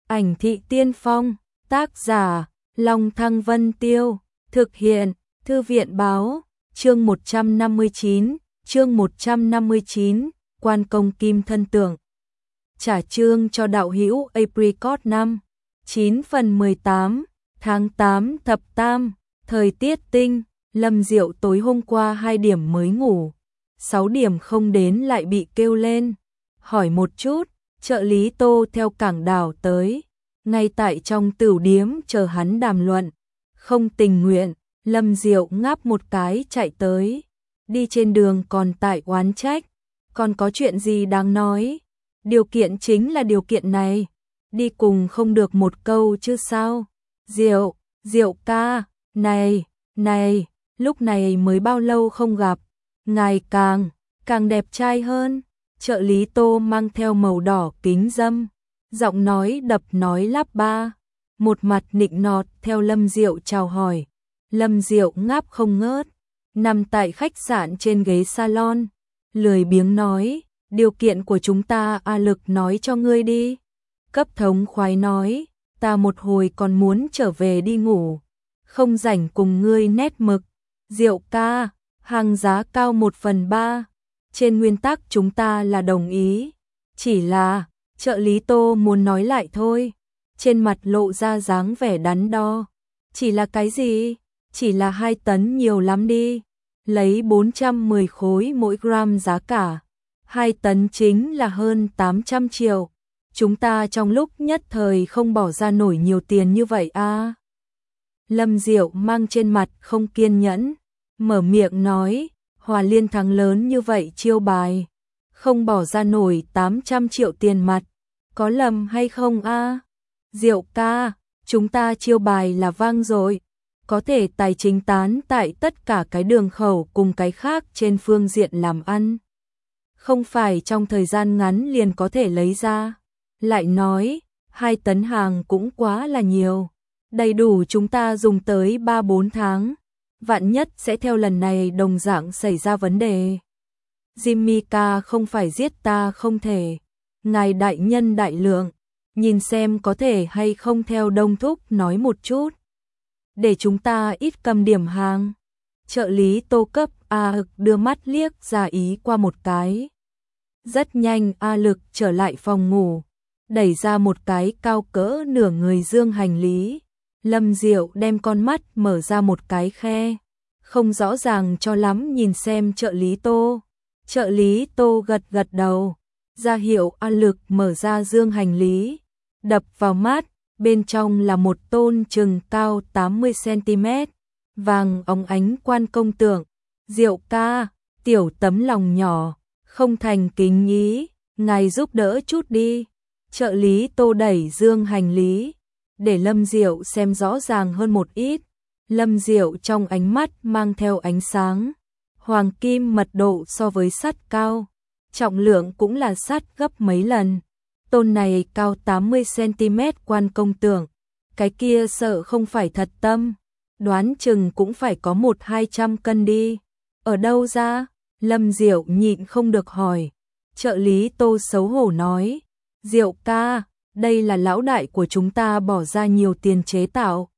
Ảnh thị tiên phong, tác giả, Long Thăng Vân Tiêu, thực hiện, Thư viện báo, chương 159, Quan công kim thân tượng. Trả chương cho đạo hữu Apricot 5, 9 phần 18, tháng 8 thập tam, thời tiết tinh, Lâm Diệu tối hôm qua 2 điểm mới ngủ, 6 điểm không đến lại bị kêu lên, hỏi một chút, trợ lý Tô theo cảng đảo tới, ngay tại trong tửu điếm chờ hắn đàm luận, không tình nguyện, Lâm Diệu ngáp một cái chạy tới, đi trên đường còn tại oán trách, còn có chuyện gì đáng nói, điều kiện chính là điều kiện này, đi cùng không được một câu chứ sao, Diệu ca, này, lúc này mới bao lâu không gặp, ngài càng đẹp trai hơn, trợ lý Tô mang theo màu đỏ kính dâm, giọng nói đập nói lắp ba, một mặt nịnh nọt theo Lâm Diệu chào hỏi. Lâm Diệu ngáp không ngớt, nằm tại khách sạn trên ghế salon, lười biếng nói, điều kiện của chúng ta A Lực nói cho ngươi đi. Cấp thống khoái nói, ta một hồi còn muốn trở về đi ngủ, không rảnh cùng ngươi nét mực. Diệu ca, hàng giá cao 1/3, trên nguyên tắc chúng ta là đồng ý, chỉ là, trợ lý Tô muốn nói lại thôi, trên mặt lộ ra dáng vẻ đắn đo. Chỉ là cái gì? Chỉ là 2 tấn nhiều lắm đi, lấy 410 khối mỗi gram giá cả, 2 tấn chính là hơn 800 triệu, chúng ta trong lúc nhất thời không bỏ ra nổi nhiều tiền như vậy à. Lâm Diệu mang trên mặt không kiên nhẫn, mở miệng nói, Hòa Liên thắng lớn như vậy chiêu bài, không bỏ ra nổi 800 triệu tiền mặt, có lầm hay không a? Diệu ca, chúng ta chiêu bài là vang rồi, có thể tài chính tán tại tất cả cái đường khẩu cùng cái khác trên phương diện làm ăn. Không phải trong thời gian ngắn liền có thể lấy ra. Lại nói, 2 tấn hàng cũng quá là nhiều, đầy đủ chúng ta dùng tới 3-4 tháng. Vạn nhất sẽ theo lần này đồng dạng xảy ra vấn đề. Jimmy ca không phải giết ta không thể. Ngài đại nhân đại lượng, nhìn xem có thể hay không theo Đông Thúc nói một chút. Để chúng ta ít cầm điểm hàng. Trợ lý Tô cấp A Lực đưa mắt liếc ra ý qua một cái. Rất nhanh A Lực trở lại phòng ngủ, đẩy ra một cái cao cỡ nửa người dương hành lý. Lâm Diệu đem con mắt mở ra một cái khe, không rõ ràng cho lắm nhìn xem trợ lý Tô. Trợ lý Tô gật đầu, ra hiệu A Lực mở ra dương hành lý, đập vào mắt. Bên trong là một tôn chừng cao 80 cm, vàng óng ánh quan công tượng. Diệu ca, tiểu tấm lòng nhỏ, không thành kính ý, ngài giúp đỡ chút đi. Trợ lý Tô đẩy dương hành lý, để Lâm Diệu xem rõ ràng hơn một ít. Lâm Diệu trong ánh mắt mang theo ánh sáng, hoàng kim mật độ so với sắt cao, trọng lượng cũng là sắt gấp mấy lần. Tôn này cao 80 cm quan công tượng, cái kia sợ không phải thật tâm, đoán chừng cũng phải có 100-200 cân đi. Ở đâu ra? Lâm Diệu nhịn không được hỏi. Trợ lý Tô xấu hổ nói, Diệu ca, đây là lão đại của chúng ta bỏ ra nhiều tiền chế tạo.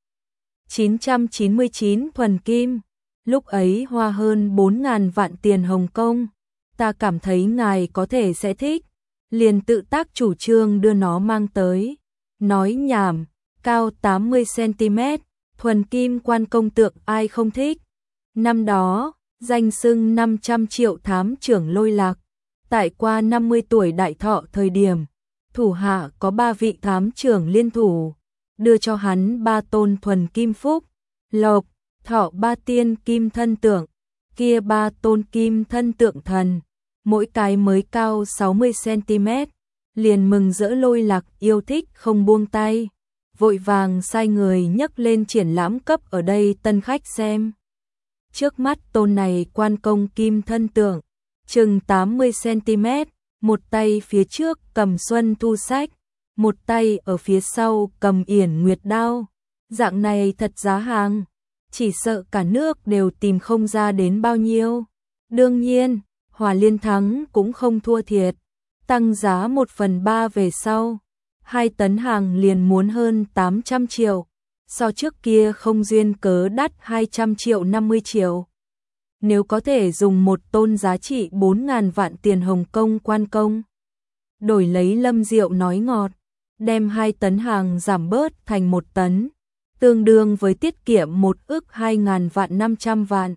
999 thuần kim, lúc ấy hoa hơn 4.000 vạn tiền Hồng Kông, ta cảm thấy ngài có thể sẽ thích. Liền tự tác chủ trương đưa nó mang tới. Nói nhảm, cao 80 cm, thuần kim quan công tượng ai không thích. Năm đó, danh xưng 500 triệu thám trưởng Lôi Lạc. Tại qua 50 tuổi đại thọ thời điểm, thủ hạ có 3 vị thám trưởng liên thủ, đưa cho hắn 3 tôn thuần kim phúc, lộc, thọ 3 tiên kim thân tượng, kia 3 tôn kim thân tượng thần. Mỗi cái mới cao 60 cm, liền mừng rỡ Lôi Lạc yêu thích không buông tay, vội vàng sai người nhấc lên triển lãm cấp ở đây tân khách xem. Trước mắt tôn này quan công kim thân tượng, chừng 80 cm, một tay phía trước cầm Xuân Thu Sách, một tay ở phía sau cầm Yển Nguyệt Đao. Dạng này thật giá hàng, chỉ sợ cả nước đều tìm không ra đến bao nhiêu. Đương nhiên, Hòa Liên thắng cũng không thua thiệt, tăng giá 1/3 về sau, 2 tấn hàng liền muốn hơn 800 triệu, so trước kia không duyên cớ đắt 200 triệu 50 triệu. Nếu có thể dùng 1 tôn giá trị 4.000 vạn tiền Hồng Kông quan công, đổi lấy Lâm Diệu nói ngọt, đem 2 tấn hàng giảm bớt thành 1 tấn, tương đương với tiết kiệm 1 ức 2.000 vạn 500 vạn.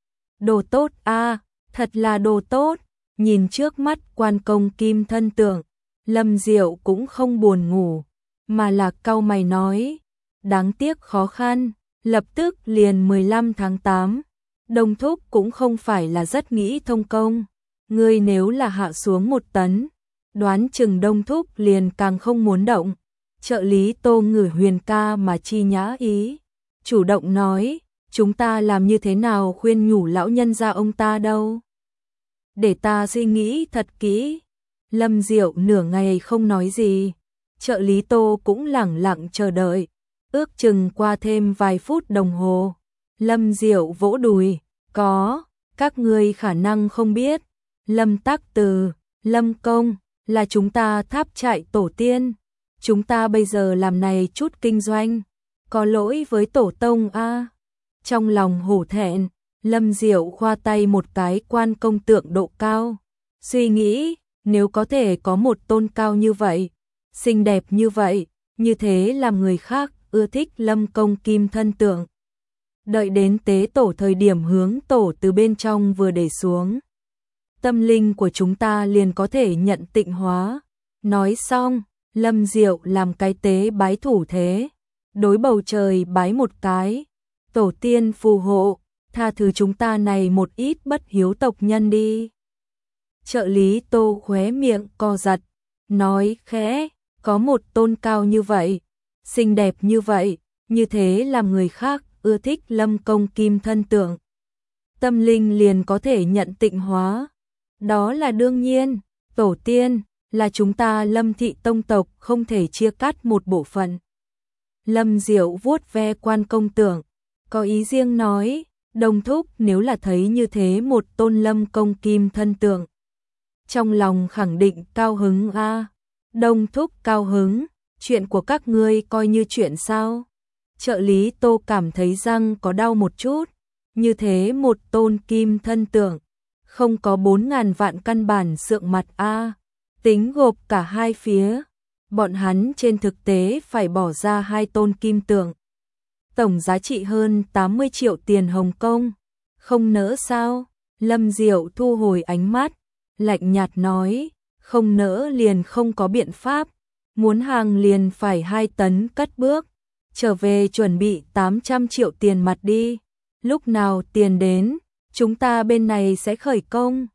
Đồ tốt a, thật là đồ tốt. Nhìn trước mắt quan công kim thân tượng, Lâm Diệu cũng không buồn ngủ, mà là cau mày nói, đáng tiếc khó khăn, lập tức liền 15 tháng 8, Đông Thúc cũng không phải là rất nghĩ thông công, ngươi nếu là hạ xuống 1 tấn, đoán chừng Đông Thúc liền càng không muốn động. Trợ lý Tô ngửi Huyền ca mà chi nhã ý, chủ động nói, chúng ta làm như thế nào khuyên nhủ lão nhân gia ông ta đâu. Để ta suy nghĩ thật kỹ. Lâm Diệu nửa ngày không nói gì, trợ lý Tô cũng lẳng lặng chờ đợi, ước chừng qua thêm vài phút đồng hồ. Lâm Diệu vỗ đùi, có, các ngươi khả năng không biết, Lâm Tắc Từ, Lâm Công, là chúng ta tháp trại tổ tiên. Chúng ta bây giờ làm này chút kinh doanh, có lỗi với tổ tông a. Trong lòng hổ thẹn, Lâm Diệu khoa tay một cái quan công tượng độ cao, suy nghĩ, nếu có thể có 1 tôn cao như vậy, xinh đẹp như vậy, như thế làm người khác ưa thích Lâm công kim thân tượng. Đợi đến tế tổ thời điểm hướng tổ từ bên trong vừa để xuống, tâm linh của chúng ta liền có thể nhận tịnh hóa. Nói xong, Lâm Diệu làm cái tế bái thủ thế, đối bầu trời bái một cái, tổ tiên phù hộ, tha thứ chúng ta này một ít bất hiếu tộc nhân đi. Trợ lý Tô khóe miệng co giật, nói khẽ, có 1 tôn cao như vậy, xinh đẹp như vậy, như thế làm người khác ưa thích Lâm công kim thân tượng, tâm linh liền có thể nhận tịnh hóa. Đó là đương nhiên, tổ tiên là chúng ta Lâm thị tông tộc không thể chia cắt một bộ phận. Lâm Diệu vuốt ve quan công tượng, có ý riêng nói, Đông Thúc nếu là thấy như thế 1 tôn Lâm công kim thân tượng, trong lòng khẳng định cao hứng a. Đông Thúc cao hứng, chuyện của các ngươi coi như chuyện sao? Trợ lý Tô cảm thấy răng có đau một chút, như thế 1 tôn kim thân tượng, không có 4.000 vạn căn bản sượng mặt a. Tính gộp cả hai phía, bọn hắn trên thực tế phải bỏ ra 2 tôn kim tượng, tổng giá trị hơn 80 triệu tiền Hồng Kông, không nỡ sao? Lâm Diệu thu hồi ánh mắt, lạnh nhạt nói, không nỡ liền không có biện pháp, muốn hàng liền phải 2 tấn cất bước, trở về chuẩn bị 800 triệu tiền mặt đi, lúc nào tiền đến, chúng ta bên này sẽ khởi công.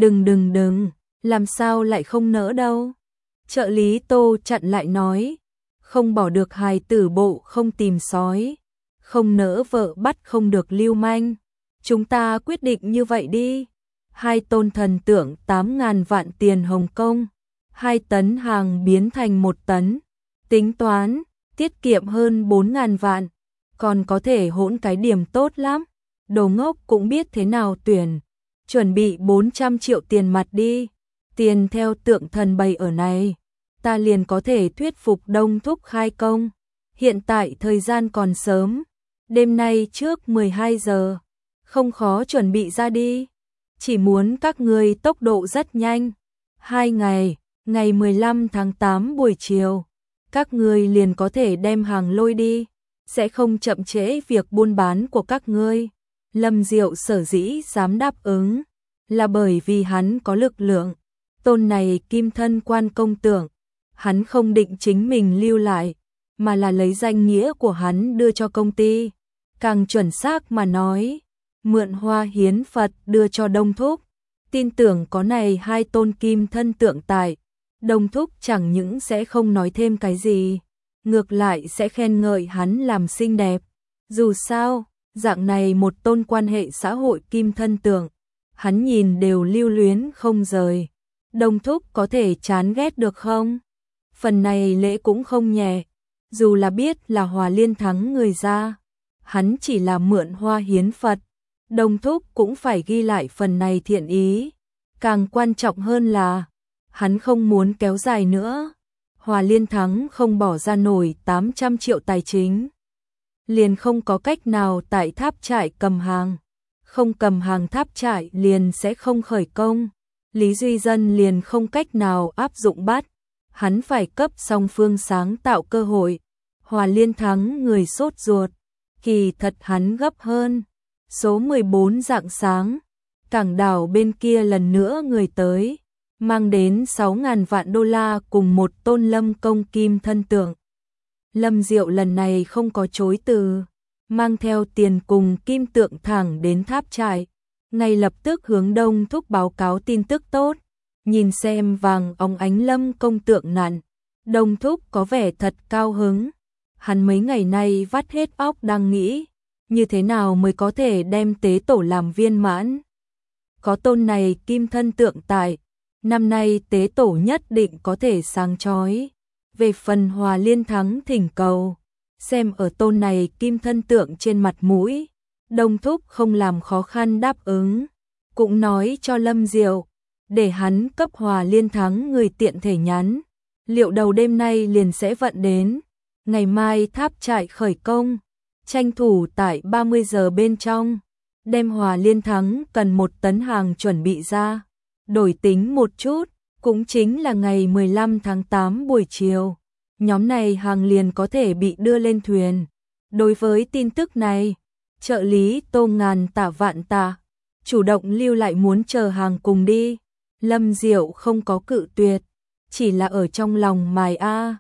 Đừng, làm sao lại không nỡ đâu. Trợ lý Tô chặn lại nói, không bỏ được hài tử bộ không tìm sói, không nỡ vợ bắt không được lưu manh. Chúng ta quyết định như vậy đi. 2 tôn thần tượng 8.000 vạn tiền Hồng Kông, 2 tấn hàng biến thành 1 tấn. Tính toán, tiết kiệm hơn 4.000 vạn, còn có thể hỗn cái điểm tốt lắm. Đồ ngốc cũng biết thế nào tuyển. Chuẩn bị 400 triệu tiền mặt đi. Tiền theo tượng thần bày ở này, ta liền có thể thuyết phục Đông Thúc khai công. Hiện tại thời gian còn sớm, đêm nay trước 12 giờ, không khó chuẩn bị ra đi. Chỉ muốn các ngươi tốc độ rất nhanh. 2 ngày, ngày 15 tháng 8 buổi chiều, các ngươi liền có thể đem hàng lôi đi, sẽ không chậm trễ việc buôn bán của các ngươi. Lâm Diệu sở dĩ dám đáp ứng, là bởi vì hắn có lực lượng. Tôn này kim thân quan công tượng, hắn không định chính mình lưu lại, mà là lấy danh nghĩa của hắn đưa cho công ty. Càng chuẩn xác mà nói, mượn hoa hiến Phật đưa cho Đông Thúc. Tin tưởng có này 2 tôn kim thân tượng tại, Đông Thúc chẳng những sẽ không nói thêm cái gì, ngược lại sẽ khen ngợi hắn làm xinh đẹp. Dù sao, dạng này 1 tôn quan hệ xã hội kim thân tượng, hắn nhìn đều lưu luyến không rời. Đông Thúc có thể chán ghét được không? Phần này lễ cũng không nhẹ, dù là biết là Hòa Liên thắng người ra, hắn chỉ là mượn hoa hiến Phật, Đông Thúc cũng phải ghi lại phần này thiện ý. Càng quan trọng hơn là, hắn không muốn kéo dài nữa. Hòa Liên Thắng không bỏ ra nổi 800 triệu tài chính, liền không có cách nào tại tháp trại cầm hàng. Không cầm hàng tháp trại liền sẽ không khởi công. Lý Duy Dân liền không cách nào áp dụng bắt. Hắn phải cấp song phương sáng tạo cơ hội. Hòa Liên Thắng người sốt ruột. Kỳ thật hắn gấp hơn. Số 14 rạng sáng. Cảng đảo bên kia lần nữa người tới. Mang đến 6.000 vạn đô la cùng một tôn lâm công kim thân tượng. Lâm Diệu lần này không có chối từ. Mang theo tiền cùng kim tượng thẳng đến tháp trại. Ngay lập tức hướng Đông Thúc báo cáo tin tức tốt. Nhìn xem vàng óng ánh lâm công tượng nặn. Đông Thúc có vẻ thật cao hứng. Hắn mấy ngày nay vắt hết óc đang nghĩ. Như thế nào mới có thể đem tế tổ làm viên mãn. Có tôn này kim thân tượng tại. Năm nay tế tổ nhất định có thể sáng chói. Về phần Hòa Liên Thắng thỉnh cầu. Xem ở tôn này kim thân tượng trên mặt mũi. Đông Thúc không làm khó khăn đáp ứng. Cũng nói cho Lâm Diệu. Để hắn cấp Hòa Liên Thắng người tiện thể nhắn. Liệu đầu đêm nay liền sẽ vận đến. Ngày mai tháp trại khởi công. Tranh thủ tại 30 giờ bên trong. Đem Hòa Liên Thắng cần 1 tấn hàng chuẩn bị ra. Đổi tính một chút. Cũng chính là ngày 15 tháng 8 buổi chiều. Nhóm này hàng liền có thể bị đưa lên thuyền. Đối với tin tức này, trợ lý Tô ngàn tạ vạn tạ, chủ động lưu lại muốn chờ hàng cùng đi. Lâm Diệu không có cự tuyệt, chỉ là ở trong lòng mài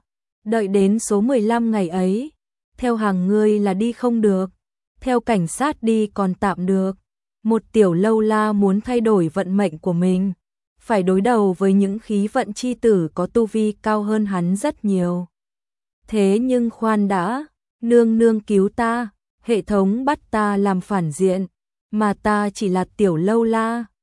đợi đến số 15 ngày ấy, theo hàng ngươi là đi không được, theo cảnh sát đi còn tạm được. Một tiểu lâu la muốn thay đổi vận mệnh của mình, phải đối đầu với những khí vận chi tử có tu vi cao hơn hắn rất nhiều. Thế nhưng khoan đã, nương nương cứu ta, hệ thống bắt ta làm phản diện, mà ta chỉ là tiểu lâu la.